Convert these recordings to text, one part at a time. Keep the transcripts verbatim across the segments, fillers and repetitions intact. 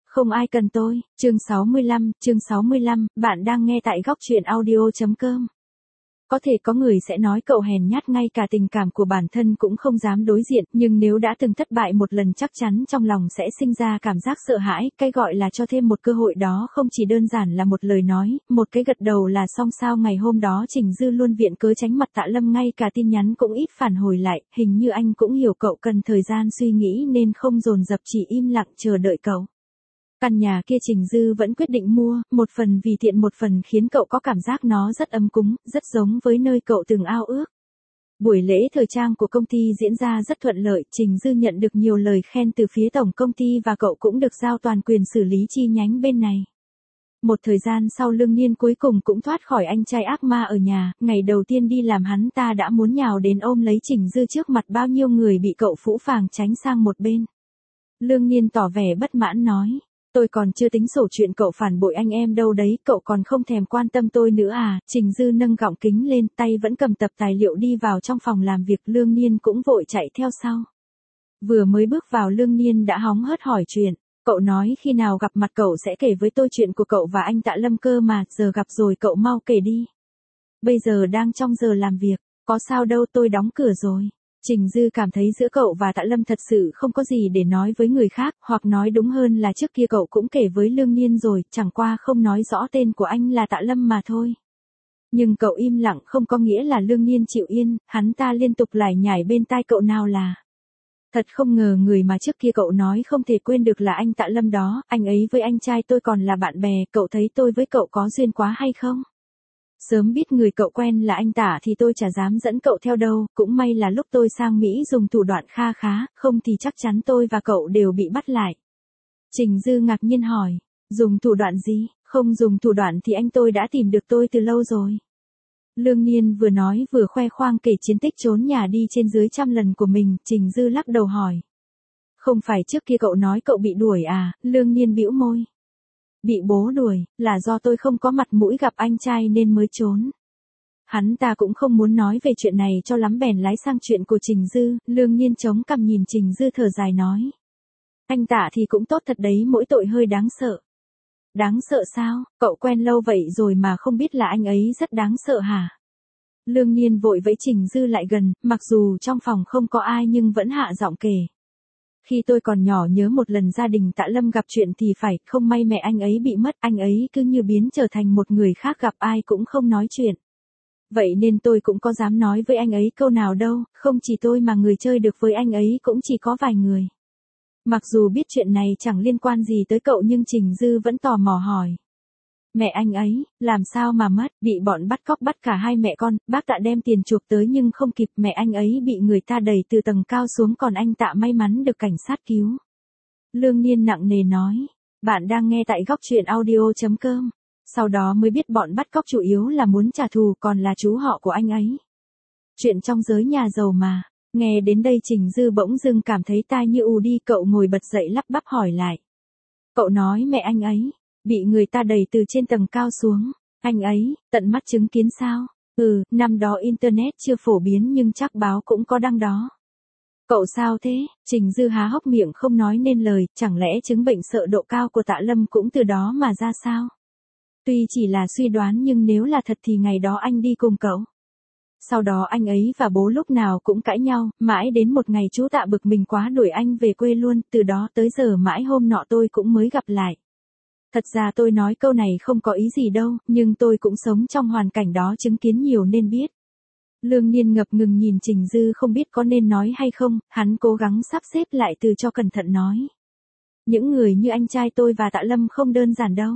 Không ai cần tôi, chương sáu mươi lăm, chương sáu mươi lăm, bạn đang nghe tại góc truyện audio.com. Có thể có người sẽ nói cậu hèn nhát, ngay cả tình cảm của bản thân cũng không dám đối diện, nhưng nếu đã từng thất bại một lần chắc chắn trong lòng sẽ sinh ra cảm giác sợ hãi, cái gọi là cho thêm một cơ hội đó không chỉ đơn giản là một lời nói, một cái gật đầu là xong sao. Ngày hôm đó Trình Dư luôn viện cớ tránh mặt Tạ Lâm, ngay cả tin nhắn cũng ít phản hồi lại, hình như anh cũng hiểu cậu cần thời gian suy nghĩ nên không dồn dập, chỉ im lặng chờ đợi cậu. Căn nhà kia Trình Dư vẫn quyết định mua, một phần vì tiện, một phần khiến cậu có cảm giác nó rất ấm cúng, rất giống với nơi cậu từng ao ước. Buổi lễ thời trang của công ty diễn ra rất thuận lợi, Trình Dư nhận được nhiều lời khen từ phía tổng công ty và cậu cũng được giao toàn quyền xử lý chi nhánh bên này. Một thời gian sau Lương Niên cuối cùng cũng thoát khỏi anh trai ác ma ở nhà, ngày đầu tiên đi làm hắn ta đã muốn nhào đến ôm lấy Trình Dư trước mặt bao nhiêu người, bị cậu phũ phàng tránh sang một bên. Lương Niên tỏ vẻ bất mãn nói. Tôi còn chưa tính sổ chuyện cậu phản bội anh em đâu đấy, cậu còn không thèm quan tâm tôi nữa à? Trình Dư nâng gọng kính lên, tay vẫn cầm tập tài liệu đi vào trong phòng làm việc, Lương Niên cũng vội chạy theo sau. Vừa mới bước vào Lương Niên đã hóng hớt hỏi chuyện, cậu nói khi nào gặp mặt cậu sẽ kể với tôi chuyện của cậu và anh Tạ Lâm cơ mà, giờ gặp rồi cậu mau kể đi. Bây giờ đang trong giờ làm việc, có sao đâu, tôi đóng cửa rồi. Trình Dư cảm thấy giữa cậu và Tạ Lâm thật sự không có gì để nói với người khác, hoặc nói đúng hơn là trước kia cậu cũng kể với Lương Niên rồi, chẳng qua không nói rõ tên của anh là Tạ Lâm mà thôi. Nhưng cậu im lặng không có nghĩa là Lương Niên chịu yên, hắn ta liên tục lải nhải bên tai cậu nào là. Thật không ngờ người mà trước kia cậu nói không thể quên được là anh Tạ Lâm đó, anh ấy với anh trai tôi còn là bạn bè, cậu thấy tôi với cậu có duyên quá hay không? Sớm biết người cậu quen là anh Tạ thì tôi chả dám dẫn cậu theo đâu, cũng may là lúc tôi sang Mỹ dùng thủ đoạn kha khá, không thì chắc chắn tôi và cậu đều bị bắt lại. Trình Dư ngạc nhiên hỏi, dùng thủ đoạn gì? Không dùng thủ đoạn thì anh tôi đã tìm được tôi từ lâu rồi. Lương Niên vừa nói vừa khoe khoang kể chiến tích trốn nhà đi trên dưới trăm lần của mình, Trình Dư lắc đầu hỏi. Không phải trước kia cậu nói cậu bị đuổi à? Lương Niên bĩu môi. Bị bố đuổi, là do tôi không có mặt mũi gặp anh trai nên mới trốn. Hắn ta cũng không muốn nói về chuyện này cho lắm bèn lái sang chuyện của Trình Dư, Lương Niên chống cằm nhìn Trình Dư thở dài nói. Anh Tạ thì cũng tốt thật đấy, mỗi tội hơi đáng sợ. Đáng sợ sao, cậu quen lâu vậy rồi mà không biết là anh ấy rất đáng sợ hả? Lương Niên vội vẫy Trình Dư lại gần, mặc dù trong phòng không có ai nhưng vẫn hạ giọng kể. Khi tôi còn nhỏ nhớ một lần gia đình Tạ Lâm gặp chuyện thì phải, không may mẹ anh ấy bị mất, anh ấy cứ như biến trở thành một người khác, gặp ai cũng không nói chuyện. Vậy nên tôi cũng có dám nói với anh ấy câu nào đâu, không chỉ tôi mà người chơi được với anh ấy cũng chỉ có vài người. Mặc dù biết chuyện này chẳng liên quan gì tới cậu nhưng Trình Dư vẫn tò mò hỏi. Mẹ anh ấy, làm sao mà mất, bị bọn bắt cóc bắt cả hai mẹ con, bác Tạ đem tiền chuộc tới nhưng không kịp, mẹ anh ấy bị người ta đẩy từ tầng cao xuống, còn anh Tạ may mắn được cảnh sát cứu. Lương Niên nặng nề nói, bạn đang nghe tại góc truyện audio.com. Sau đó mới biết bọn bắt cóc chủ yếu là muốn trả thù, còn là chú họ của anh ấy. Chuyện trong giới nhà giàu mà. Nghe đến đây Trình Dư bỗng dưng cảm thấy tai như ù đi, cậu ngồi bật dậy lắp bắp hỏi lại. Cậu nói mẹ anh ấy bị người ta đẩy từ trên tầng cao xuống, anh ấy tận mắt chứng kiến sao? Ừ, năm đó internet chưa phổ biến nhưng chắc báo cũng có đăng đó. Cậu sao thế? Trình Dư há hốc miệng không nói nên lời, chẳng lẽ chứng bệnh sợ độ cao của Tạ Lâm cũng từ đó mà ra sao? Tuy chỉ là suy đoán nhưng nếu là thật thì ngày đó anh đi cùng cậu. Sau đó anh ấy và bố lúc nào cũng cãi nhau, mãi đến một ngày chú Tạ bực mình quá đuổi anh về quê luôn, từ đó tới giờ mãi hôm nọ tôi cũng mới gặp lại. Thật ra tôi nói câu này không có ý gì đâu, nhưng tôi cũng sống trong hoàn cảnh đó, chứng kiến nhiều nên biết. Lương Niên ngập ngừng nhìn Trình Dư không biết có nên nói hay không, hắn cố gắng sắp xếp lại từ cho cẩn thận nói. Những người như anh trai tôi và Tạ Lâm không đơn giản đâu.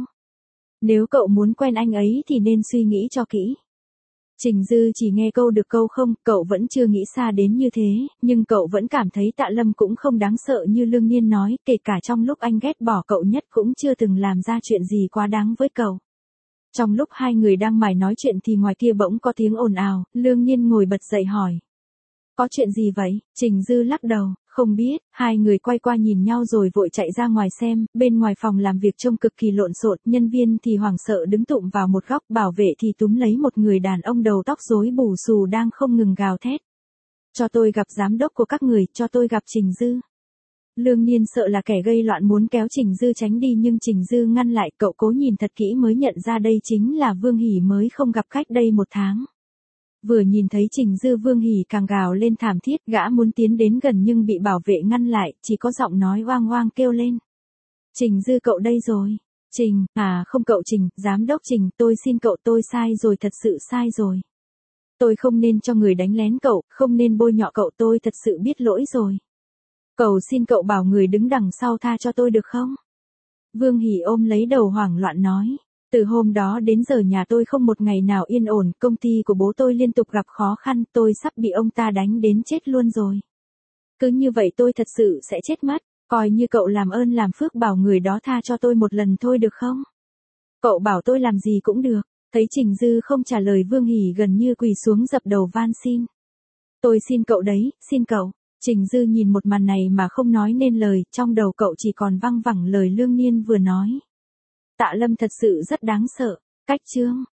Nếu cậu muốn quen anh ấy thì nên suy nghĩ cho kỹ. Trình Dư chỉ nghe câu được câu không, cậu vẫn chưa nghĩ xa đến như thế, nhưng cậu vẫn cảm thấy Tạ Lâm cũng không đáng sợ như Lương Niên nói, kể cả trong lúc anh ghét bỏ cậu nhất cũng chưa từng làm ra chuyện gì quá đáng với cậu. Trong lúc hai người đang mải nói chuyện thì ngoài kia bỗng có tiếng ồn ào, Lương Niên ngồi bật dậy hỏi. Có chuyện gì vậy? Trình Dư lắc đầu, không biết, hai người quay qua nhìn nhau rồi vội chạy ra ngoài xem, bên ngoài phòng làm việc trông cực kỳ lộn xộn, nhân viên thì hoảng sợ đứng tụm vào một góc, bảo vệ thì túm lấy một người đàn ông đầu tóc rối bù xù đang không ngừng gào thét. Cho tôi gặp giám đốc của các người, cho tôi gặp Trình Dư. Lương Niên sợ là kẻ gây loạn muốn kéo Trình Dư tránh đi nhưng Trình Dư ngăn lại, cậu cố nhìn thật kỹ mới nhận ra đây chính là Vương Hỷ mới không gặp cách đây một tháng. Vừa nhìn thấy Trình Dư Vương Hỷ càng gào lên thảm thiết, gã muốn tiến đến gần nhưng bị bảo vệ ngăn lại, chỉ có giọng nói oang oang kêu lên. Trình Dư cậu đây rồi. Trình, à không cậu Trình, giám đốc Trình, tôi xin cậu tôi sai rồi thật sự sai rồi. Tôi không nên cho người đánh lén cậu, không nên bôi nhọ cậu tôi thật sự biết lỗi rồi. Cầu xin cậu bảo người đứng đằng sau tha cho tôi được không? Vương Hỷ ôm lấy đầu hoảng loạn nói. Từ hôm đó đến giờ nhà tôi không một ngày nào yên ổn, công ty của bố tôi liên tục gặp khó khăn, tôi sắp bị ông ta đánh đến chết luôn rồi. Cứ như vậy tôi thật sự sẽ chết mất, coi như cậu làm ơn làm phước bảo người đó tha cho tôi một lần thôi được không? Cậu bảo tôi làm gì cũng được. Thấy Trình Dư không trả lời Vương Hỷ gần như quỳ xuống dập đầu van xin. Tôi xin cậu đấy, xin cậu. Trình Dư nhìn một màn này mà không nói nên lời, trong đầu cậu chỉ còn văng vẳng lời Lương Niên vừa nói. Tạ Lâm thật sự rất đáng sợ. Cách chương